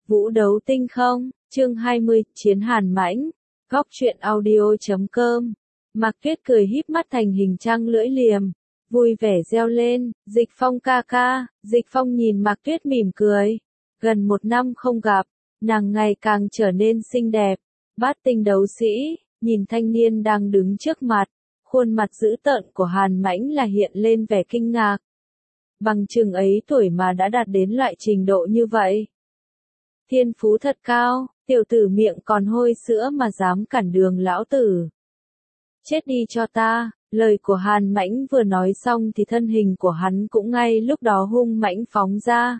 Vũ đấu tinh không, chương 20, chiến hàn mãnh, góc truyện audio.com. Mạc Tuyết cười híp mắt thành hình trăng lưỡi liềm, vui vẻ reo lên, Dịch Phong ca ca. Dịch Phong nhìn Mạc Tuyết mỉm cười. Gần 1 năm không gặp, nàng ngày càng trở nên xinh đẹp. Bát tinh đấu sĩ, nhìn thanh niên đang đứng trước mặt, khuôn mặt dữ tợn của Hàn Mãnh là hiện lên vẻ kinh ngạc. Bằng chừng ấy tuổi mà đã đạt đến loại trình độ như vậy. Thiên phú thật cao, tiểu tử miệng còn hôi sữa mà dám cản đường lão tử. Chết đi cho ta, lời của Hàn Mãnh vừa nói xong thì thân hình của hắn cũng ngay lúc đó hung mãnh phóng ra.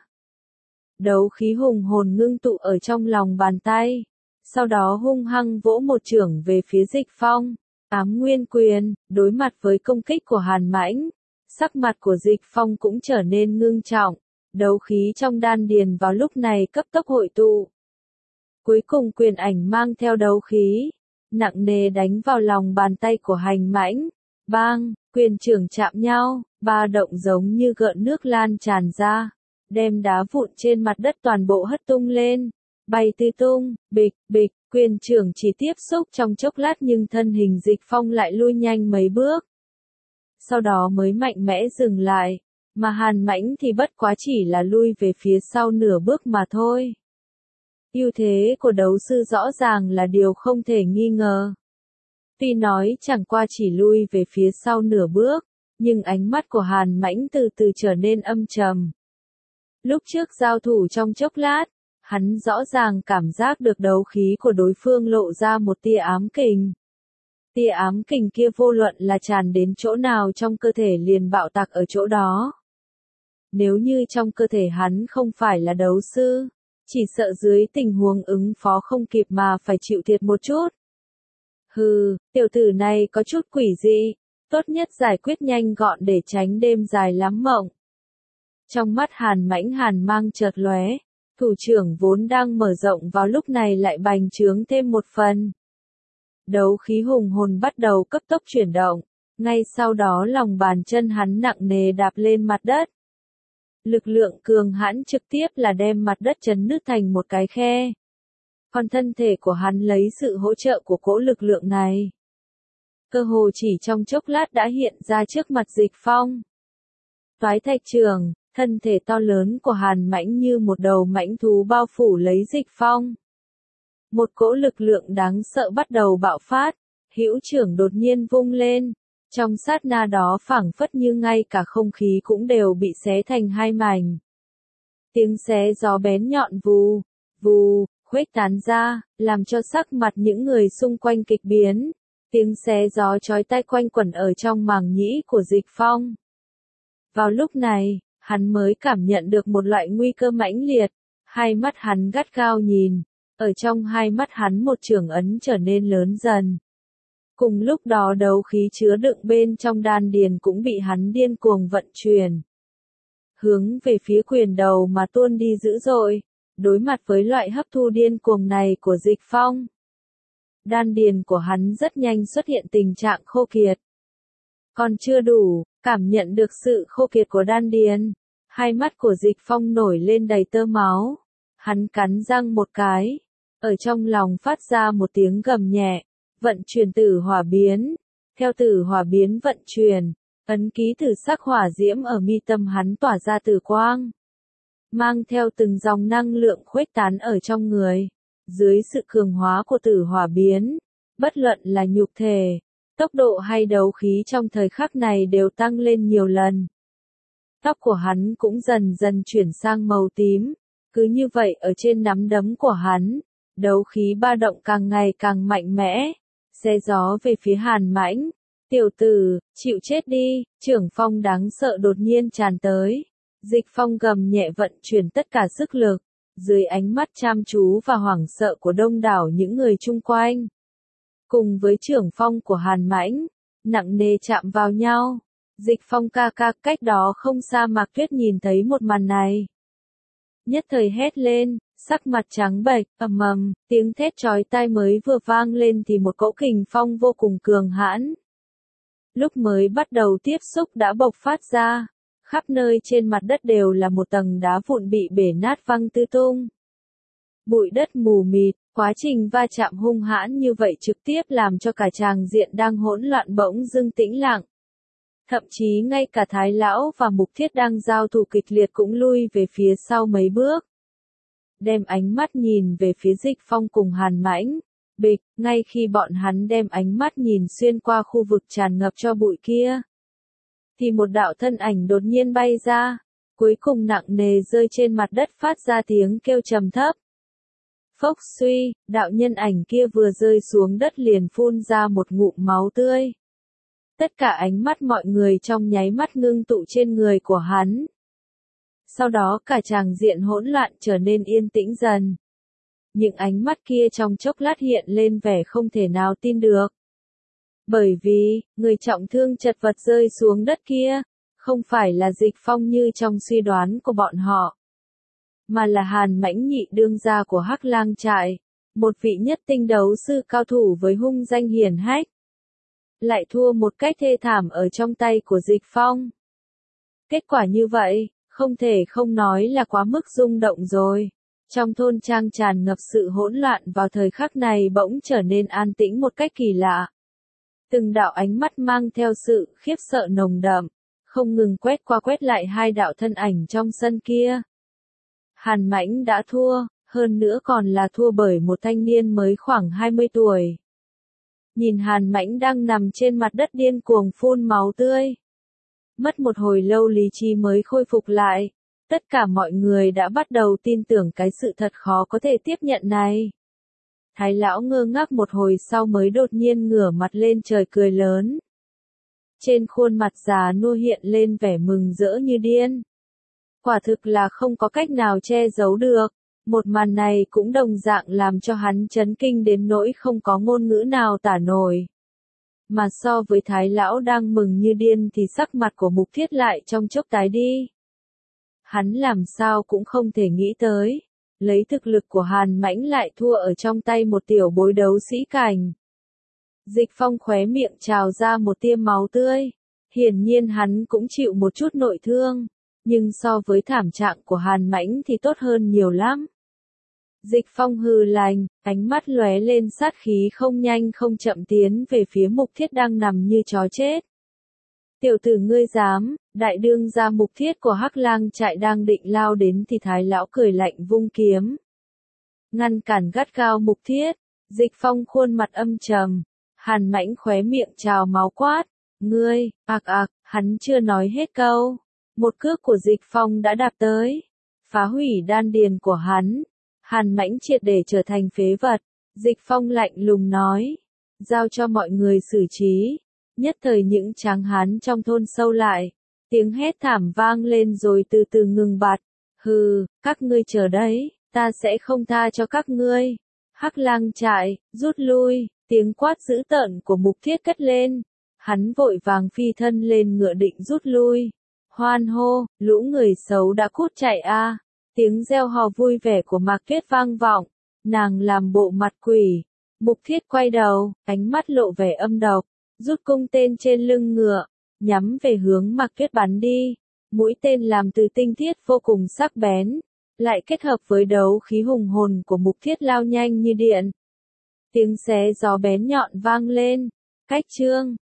Đấu khí hùng hồn ngưng tụ ở trong lòng bàn tay, sau đó hung hăng vỗ một chưởng về phía Dịch Phong. Ám Nguyên Quyền, đối mặt với công kích của Hàn Mãnh, sắc mặt của Dịch Phong cũng trở nên ngưng trọng, đấu khí trong đan điền vào lúc này cấp tốc hội tụ. Cuối cùng quyền ảnh mang theo đấu khí, nặng nề đánh vào lòng bàn tay của Hàn Mãnh. Bang, quyền trưởng chạm nhau, ba động giống như gợn nước lan tràn ra, đem đá vụn trên mặt đất toàn bộ hất tung lên, bay tứ tung, bịch, bịch, quyền trưởng chỉ tiếp xúc trong chốc lát nhưng thân hình Dịch Phong lại lui nhanh mấy bước. Sau đó mới mạnh mẽ dừng lại, mà Hàn Mãnh thì bất quá chỉ là lui về phía sau nửa bước mà thôi. Ưu thế của đấu sư rõ ràng là điều không thể nghi ngờ. Tuy nói chẳng qua chỉ lui về phía sau nửa bước, nhưng ánh mắt của Hàn Mãnh từ từ trở nên âm trầm. Lúc trước giao thủ trong chốc lát, hắn rõ ràng cảm giác được đấu khí của đối phương lộ ra một tia ám kình. Tia ám kình kia vô luận là tràn đến chỗ nào trong cơ thể liền bạo tạc ở chỗ đó. Nếu như trong cơ thể hắn không phải là đấu sư, chỉ sợ dưới tình huống ứng phó không kịp mà phải chịu thiệt một chút. Hừ, tiểu tử này có chút quỷ dị, tốt nhất giải quyết nhanh gọn để tránh đêm dài lắm mộng. Trong mắt Hàn Mãnh hàn mang chợt lóe, thủ trưởng vốn đang mở rộng vào lúc này lại bành trướng thêm một phần. Đấu khí hùng hồn bắt đầu cấp tốc chuyển động, ngay sau đó lòng bàn chân hắn nặng nề đạp lên mặt đất. Lực lượng cường hãn trực tiếp là đem mặt đất chấn nứt thành một cái khe. Còn thân thể của hắn lấy sự hỗ trợ của cỗ lực lượng này, cơ hồ chỉ trong chốc lát đã hiện ra trước mặt Dịch Phong. Toái thạch trường, thân thể to lớn của Hàn Mãnh như một đầu mãnh thú bao phủ lấy Dịch Phong. Một cỗ lực lượng đáng sợ bắt đầu bạo phát, hữu trưởng đột nhiên vung lên, trong sát na đó phảng phất như ngay cả không khí cũng đều bị xé thành hai mảnh. Tiếng xé gió bén nhọn vù, vù, khuếch tán ra, làm cho sắc mặt những người xung quanh kịch biến. Tiếng xé gió chói tai quanh quẩn ở trong màng nhĩ của Dịch Phong. Vào lúc này, hắn mới cảm nhận được một loại nguy cơ mãnh liệt, hai mắt hắn gắt gao nhìn, ở trong hai mắt hắn một trường ấn trở nên lớn dần. Cùng lúc đó đấu khí chứa đựng bên trong đan điền cũng bị hắn điên cuồng vận chuyển. Hướng về phía quyền đầu mà tuôn đi dữ dội, đối mặt với loại hấp thu điên cuồng này của Dịch Phong. Đan điền của hắn rất nhanh xuất hiện tình trạng khô kiệt. Còn chưa đủ, cảm nhận được sự khô kiệt của đan điền, hai mắt của Dịch Phong nổi lên đầy tơ máu. Hắn cắn răng một cái, ở trong lòng phát ra một tiếng gầm nhẹ, vận chuyển tử hỏa biến. Theo tử hỏa biến vận chuyển, ấn ký tử sắc hỏa diễm ở mi tâm hắn tỏa ra tử quang, mang theo từng dòng năng lượng khuếch tán ở trong người. Dưới sự cường hóa của tử hỏa biến, bất luận là nhục thể, tốc độ hay đấu khí trong thời khắc này đều tăng lên nhiều lần. Tóc của hắn cũng dần dần chuyển sang màu tím, cứ như vậy ở trên nắm đấm của hắn, đấu khí ba động càng ngày càng mạnh mẽ, xé gió về phía Hàn Mãnh. Tiểu tử, chịu chết đi, trưởng phong đáng sợ đột nhiên tràn tới. Dịch Phong gầm nhẹ vận chuyển tất cả sức lực, dưới ánh mắt chăm chú và hoảng sợ của đông đảo những người chung quanh. Cùng với trưởng phong của Hàn Mãnh, nặng nề chạm vào nhau. Dịch Phong ca ca, cách đó không xa Mạc Tuyết nhìn thấy một màn này. Nhất thời hét lên, sắc mặt trắng bệch, ầm ầm, tiếng thét chói tai mới vừa vang lên thì một cỗ kình phong vô cùng cường hãn. Lúc mới bắt đầu tiếp xúc đã bộc phát ra, khắp nơi trên mặt đất đều là một tầng đá vụn bị bể nát văng tứ tung. bụi đất mù mịt, quá trình va chạm hung hãn như vậy trực tiếp làm cho cả tràng diện đang hỗn loạn bỗng dưng tĩnh lặng. Thậm chí ngay cả Thái Lão và Mục Thiết đang giao thủ kịch liệt cũng lui về phía sau mấy bước. Đem ánh mắt nhìn về phía Dịch Phong cùng Hàn Mãnh. Bịch, ngay khi bọn hắn đem ánh mắt nhìn xuyên qua khu vực tràn ngập cho bụi kia, thì một đạo thân ảnh đột nhiên bay ra, cuối cùng nặng nề rơi trên mặt đất phát ra tiếng kêu trầm thấp. Phốc suy, đạo nhân ảnh kia vừa rơi xuống đất liền phun ra một ngụm máu tươi. Tất cả ánh mắt mọi người trong nháy mắt ngưng tụ trên người của hắn. Sau đó cả tràng diện hỗn loạn trở nên yên tĩnh dần. Những ánh mắt kia trong chốc lát hiện lên vẻ không thể nào tin được. Bởi vì, người trọng thương chật vật rơi xuống đất kia, không phải là Dịch Phong như trong suy đoán của bọn họ, mà là Hàn Mãnh nhị đương gia của Hắc Lang trại, một vị nhất tinh đấu sư cao thủ với hung danh hiển hách. Lại thua một cách thê thảm ở trong tay của Dịch Phong. Kết quả như vậy, không thể không nói là quá mức rung động rồi. Trong thôn trang tràn ngập sự hỗn loạn vào thời khắc này bỗng trở nên an tĩnh một cách kỳ lạ. Từng đạo ánh mắt mang theo sự khiếp sợ nồng đậm, không ngừng quét qua quét lại hai đạo thân ảnh trong sân kia. Hàn Mãnh đã thua, hơn nữa còn là thua bởi một thanh niên mới khoảng 20 tuổi. Nhìn Hàn Mãnh đang nằm trên mặt đất điên cuồng phun máu tươi. Mất một hồi lâu lý trí mới khôi phục lại. Tất cả mọi người đã bắt đầu tin tưởng cái sự thật khó có thể tiếp nhận này. Thái Lão ngơ ngác một hồi sau mới đột nhiên ngửa mặt lên trời cười lớn. Trên khuôn mặt già nua hiện lên vẻ mừng rỡ như điên. Quả thực là không có cách nào che giấu được. Một màn này cũng đồng dạng làm cho hắn chấn kinh đến nỗi không có ngôn ngữ nào tả nổi. Mà so với Thái Lão đang mừng như điên thì sắc mặt của Mục Thiết lại trong chốc tái đi. Hắn làm sao cũng không thể nghĩ tới, lấy thực lực của Hàn Mãnh lại thua ở trong tay một tiểu bối đấu sĩ cảnh. Dịch Phong khóe miệng trào ra một tia máu tươi, hiển nhiên hắn cũng chịu một chút nội thương, nhưng so với thảm trạng của Hàn Mãnh thì tốt hơn nhiều lắm. Dịch Phong hừ lạnh, ánh mắt lóe lên sát khí không nhanh không chậm tiến về phía Mục Thiết đang nằm như chó chết. Tiểu tử ngươi dám, đại đương gia Mục Thiết của Hắc Lang trại đang định lao đến thì Thái Lão cười lạnh vung kiếm. Ngăn cản gắt gao Mục Thiết, Dịch Phong khuôn mặt âm trầm, Hàn Mãnh khóe miệng trào máu quát, ngươi, hắn chưa nói hết câu. Một cước của Dịch Phong đã đạp tới, phá hủy đan điền của hắn. Hàn Mãnh triệt để trở thành phế vật. Dịch Phong lạnh lùng nói, giao cho mọi người xử trí. Nhất thời những tráng hán trong thôn sâu lại, tiếng hét thảm vang lên rồi từ từ ngừng bặt. Hừ, các ngươi chờ đấy, ta sẽ không tha cho các ngươi. Hắc Lang trại, rút lui, tiếng quát dữ tợn của Mục Thiết cất lên. Hắn vội vàng phi thân lên ngựa định rút lui. Hoan hô, lũ người xấu đã cút chạy a. Tiếng reo hò vui vẻ của Mạc Tuyết vang vọng, nàng làm bộ mặt quỷ. Mục Thiết quay đầu, ánh mắt lộ vẻ âm độc, rút cung tên trên lưng ngựa, nhắm về hướng Mạc Tuyết bắn đi. Mũi tên làm từ tinh thiết vô cùng sắc bén, lại kết hợp với đấu khí hùng hồn của Mục Thiết lao nhanh như điện. Tiếng xé gió bén nhọn vang lên, cách chương.